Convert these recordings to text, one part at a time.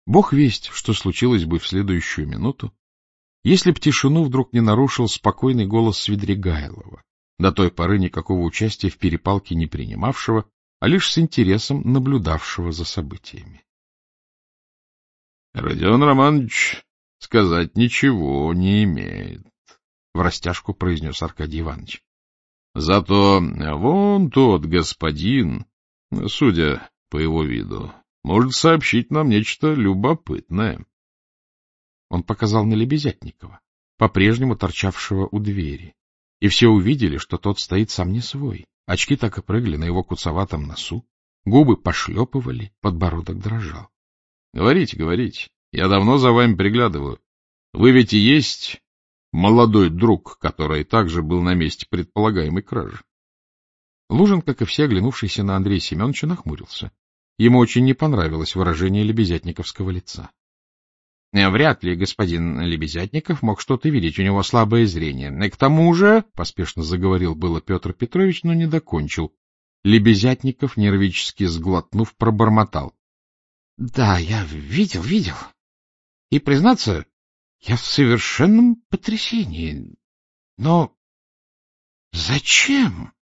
Бог весть, что случилось бы в следующую минуту, если б тишину вдруг не нарушил спокойный голос Свидригайлова, до той поры никакого участия в перепалке не принимавшего, а лишь с интересом наблюдавшего за событиями. — Родион Романович сказать ничего не имеет, — врастяжку произнес Аркадий Иванович. — Зато вон тот господин, судя по его виду, может сообщить нам нечто любопытное. Он показал на Лебезятникова, по-прежнему торчавшего у двери, и все увидели, что тот стоит сам не свой. Очки так и прыгали на его куцоватом носу, губы пошлепывали, подбородок дрожал. — Говорите, говорите, я давно за вами приглядываю. Вы ведь и есть молодой друг, который также был на месте предполагаемой кражи. Лужин, как и все, оглянувшийся на Андрея Семеновича, нахмурился. Ему очень не понравилось выражение лебезятниковского лица. — Вряд ли господин Лебезятников мог что-то видеть, у него слабое зрение. — К тому же, — поспешно заговорил было Петр Петрович, но не докончил. Лебезятников, нервически сглотнув, пробормотал. — Да, я видел. И, признаться, я в совершенном потрясении. Но зачем?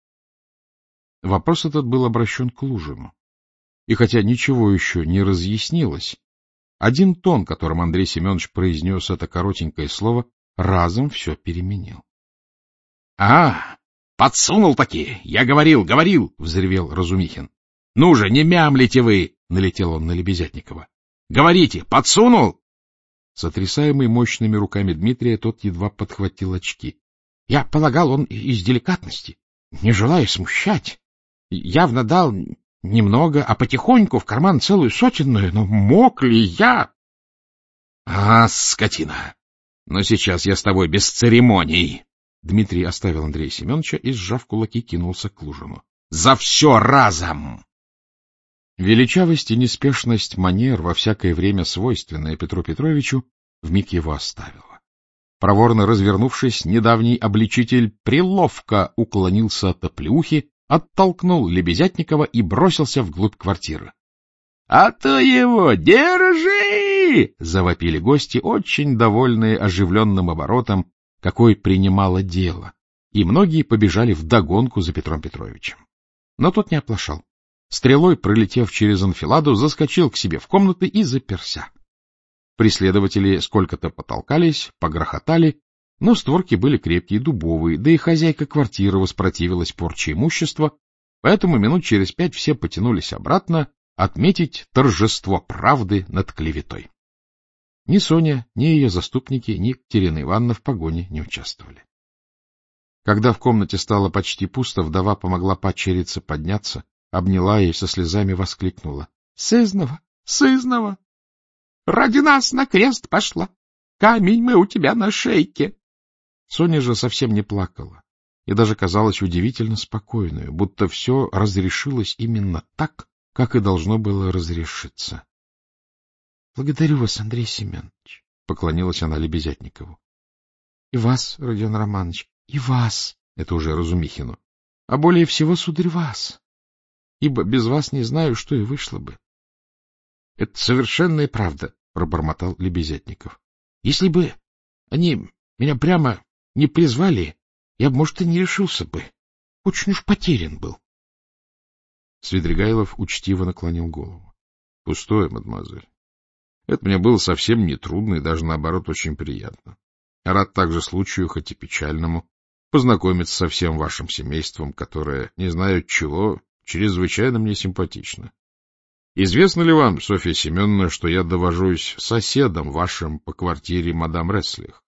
Вопрос этот был обращен к Лужину. И хотя ничего еще не разъяснилось, один тон, которым Андрей Семенович произнес это коротенькое слово, разом все переменил. — А, подсунул-таки! Я говорил! — взревел Разумихин. — Ну же, не мямлите вы! — налетел он на Лебезятникова. — Говорите, подсунул! Сотрясаемый мощными руками Дмитрия, тот едва подхватил очки. — Я полагал, он из деликатности, не желая смущать. Явно дал немного, а потихоньку в карман целую сотенную, но мог ли я? — А, скотина! Но сейчас я с тобой без церемоний! Дмитрий оставил Андрея Семеновича и, сжав кулаки, кинулся к Лужину. — За все разом! Величавость и неспешность манер, во всякое время свойственная Петру Петровичу, вмиг его оставила. Проворно развернувшись, недавний обличитель приловко уклонился от оплеухи, оттолкнул Лебезятникова и бросился вглубь квартиры. — А то его держи! — завопили гости, очень довольные оживленным оборотом, какой принимало дело, и многие побежали вдогонку за Петром Петровичем. Но тот не оплошал. Стрелой, пролетев через анфиладу, заскочил к себе в комнаты и заперся. Преследователи сколько-то потолкались, погрохотали, но створки были крепкие, дубовые, да и хозяйка квартиры воспротивилась порче имущества, поэтому минут через 5 все потянулись обратно отметить торжество правды над клеветой. Ни Соня, ни ее заступники, ни Екатерина Ивановна в погоне не участвовали. Когда в комнате стало почти пусто, вдова помогла падчерице подняться, обняла ее и со слезами воскликнула. — Сызнова! Сызнова! Ради нас на крест пошла! Камень мы у тебя на шейке! Соня же совсем не плакала и даже казалась удивительно спокойной, будто все разрешилось именно так, как и должно было разрешиться. — Благодарю вас, Андрей Семенович, — поклонилась она Лебезятникову. — И вас, Родион Романович, и вас, — это уже Разумихину, — а более всего, сударь, вас, ибо без вас не знаю, что и вышло бы. — Это совершенная правда, — пробормотал Лебезятников. — Если бы они меня прямо не призвали, я бы, может, и не решился бы. Очень уж потерян был. Свидригайлов учтиво наклонил голову. — Пустое, мадемуазель. Это мне было совсем не трудно и даже, наоборот, очень приятно. Рад также случаю, хоть и печальному, познакомиться со всем вашим семейством, которое, не знаю чего, чрезвычайно мне симпатично. Известно ли вам, Софья Семеновна, что я довожусь соседом вашим по квартире мадам Реслих?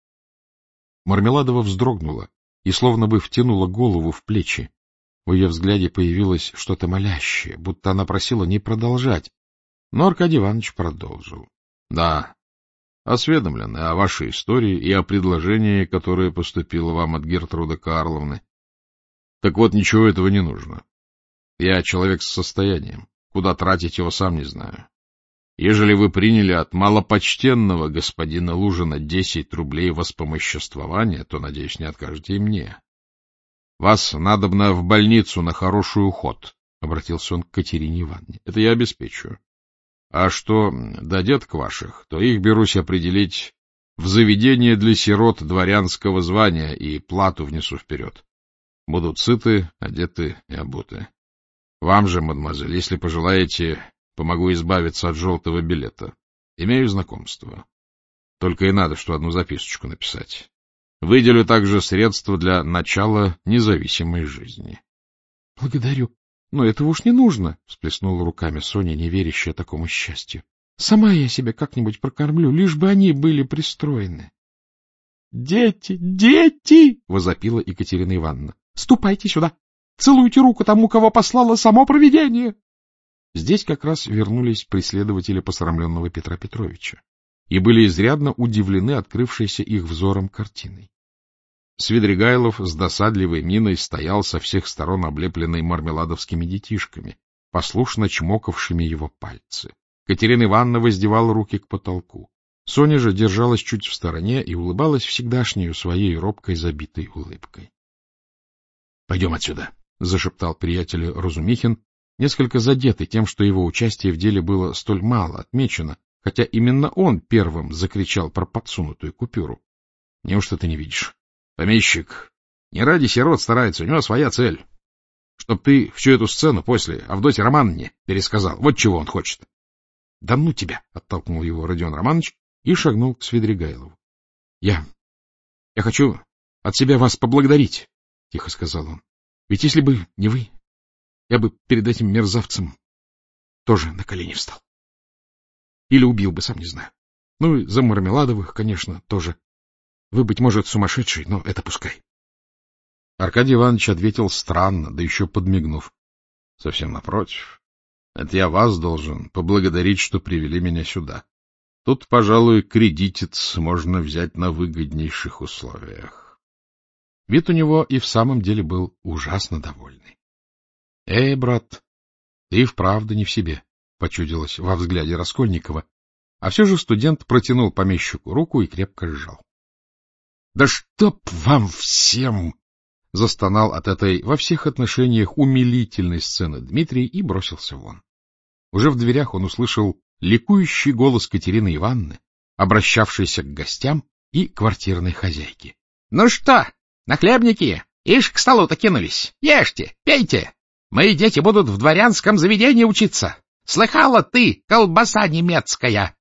Мармеладова вздрогнула и словно бы втянула голову в плечи. В ее взгляде появилось что-то молящее, будто она просила не продолжать. Но Аркадий Иванович продолжил. — Да, осведомлены о вашей истории и о предложении, которое поступило вам от Гертруда Карловны. Так вот, ничего этого не нужно. Я человек с состоянием. Куда тратить его, сам не знаю. Ежели вы приняли от малопочтенного господина Лужина 10 рублей воспомоществования, то, надеюсь, не откажете и мне. Вас надобно в больницу на хороший уход, — обратился он к Катерине Ивановне. Это я обеспечу. А что до деток ваших, то их берусь определить в заведение для сирот дворянского звания и плату внесу вперед. Будут сыты, одеты и обуты. Вам же, мадемуазель, если пожелаете, помогу избавиться от желтого билета. Имею знакомство. Только и надо, что одну записочку написать. Выделю также средства для начала независимой жизни. — Благодарю. Но этого уж не нужно, — всплеснула руками Соня, не верящая такому счастью. — Сама я себя как-нибудь прокормлю, лишь бы они были пристроены. — Дети, дети! — возопила Екатерина Ивановна. — Ступайте сюда! Целуйте руку тому, кого послало само провидение! Здесь как раз вернулись преследователи посрамленного Петра Петровича и были изрядно удивлены открывшейся их взором картиной. Свидригайлов с досадливой миной стоял со всех сторон облепленный мармеладовскими детишками, послушно чмокавшими его пальцы. Катерина Ивановна воздевала руки к потолку. Соня же держалась чуть в стороне и улыбалась всегдашнею своей робкой забитой улыбкой. — Пойдем отсюда, — зашептал приятель Разумихин, несколько задетый тем, что его участие в деле было столь мало отмечено, хотя именно он первым закричал про подсунутую купюру. — Неужто ты не видишь? Помещик не ради сирот старается, у него своя цель. Чтоб ты всю эту сцену после Авдотье Романовне пересказал. Вот чего он хочет. — Да ну тебя! — оттолкнул его Родион Романович и шагнул к Свидригайлову. — Я хочу от себя вас поблагодарить, — тихо сказал он. — Ведь если бы не вы, я бы перед этим мерзавцем тоже на колени встал. Или убил бы, сам не знаю. Ну и за Мармеладовых, конечно, тоже. Вы, быть может, сумасшедший, но это пускай. Аркадий Иванович ответил странно, да еще подмигнув. — Совсем напротив. Это я вас должен поблагодарить, что привели меня сюда. Тут, пожалуй, кредитец можно взять на выгоднейших условиях. Вид у него и в самом деле был ужасно довольный. — брат, ты вправду не в себе, — почудилось во взгляде Раскольникова, а все же студент протянул помещику руку и крепко сжал. — Да чтоб вам всем! — застонал от этой во всех отношениях умилительной сцены Дмитрий и бросился вон. Уже в дверях он услышал ликующий голос Катерины Ивановны, обращавшейся к гостям и квартирной хозяйке. — Ну что, нахлебники, ишь к столу-то кинулись, ешьте, пейте! Мои дети будут в дворянском заведении учиться. Слыхала ты, колбаса немецкая?